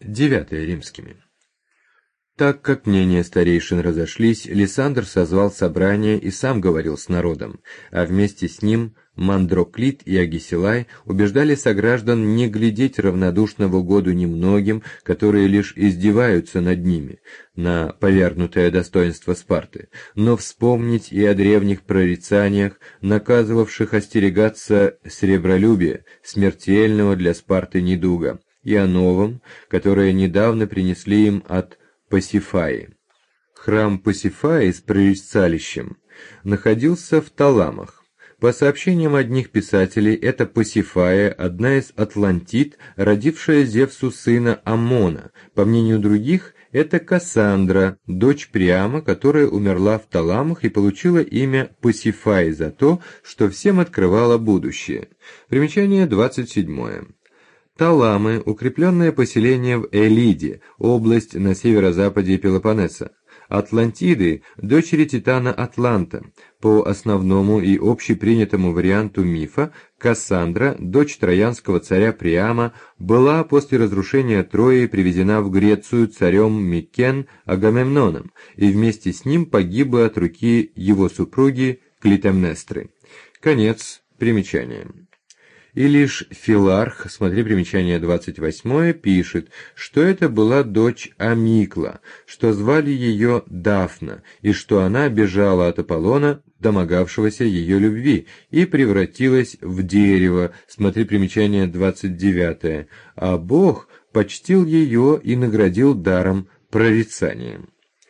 9 римскими. Так как мнения старейшин разошлись, Лисандр созвал собрание и сам говорил с народом, а вместе с ним Мандроклит и Агисилай убеждали сограждан не глядеть равнодушно в угоду немногим, которые лишь издеваются над ними, на повергнутое достоинство Спарты, но вспомнить и о древних прорицаниях, наказывавших остерегаться сребролюбия, смертельного для Спарты недуга, и о новом, которое недавно принесли им от Пасифаи. Храм Пасифаи с прорицалищем находился в Таламах. По сообщениям одних писателей, эта Пасифая – одна из Атлантид, родившая Зевсу сына Амона. По мнению других, это Кассандра, дочь Приама, которая умерла в Таламах и получила имя Пасифаи за то, что всем открывала будущее. Примечание 27. Таламы – укрепленное поселение в Элиде, область на северо-западе Пелопоннеса. Атлантиды – дочери Титана Атланта. По основному и общепринятому варианту мифа, Кассандра, дочь троянского царя Приама, была после разрушения Трои привезена в Грецию царем Микен Агамемноном и вместе с ним погибла от руки его супруги Клитемнестры. Конец примечания. И лишь Филарх, смотри примечание 28, пишет, что это была дочь Амикла, что звали ее Дафна, и что она бежала от Аполлона, домогавшегося ее любви, и превратилась в дерево, смотри примечание 29, а Бог почтил ее и наградил даром прорицания.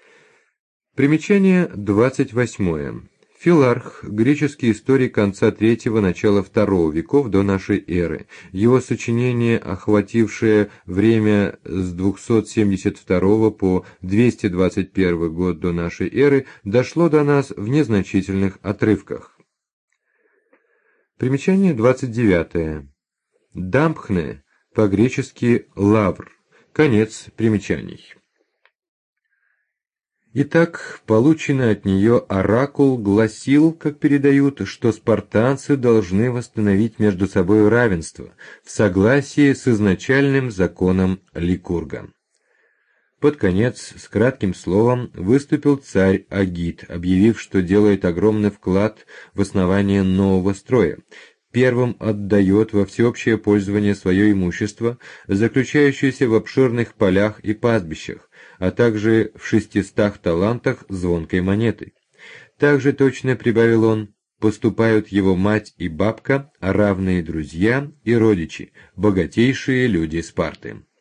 Примечание 28. Филарх – греческий историк конца III – начала II веков до нашей эры. Его сочинение, охватившее время с 272 по 221 год до нашей эры, дошло до нас в незначительных отрывках. Примечание 29. Дампхне, по-гречески «лавр». Конец примечаний. Итак, полученный от нее оракул гласил, как передают, что спартанцы должны восстановить между собой равенство в согласии с изначальным законом Ликурга. Под конец с кратким словом выступил царь Агит, объявив, что делает огромный вклад в основание нового строя. Первым отдает во всеобщее пользование свое имущество, заключающееся в обширных полях и пастбищах, а также в 600 талантах звонкой монеты. Также точно, прибавил он, поступают его мать и бабка, равные друзья и родичи, богатейшие люди Спарты.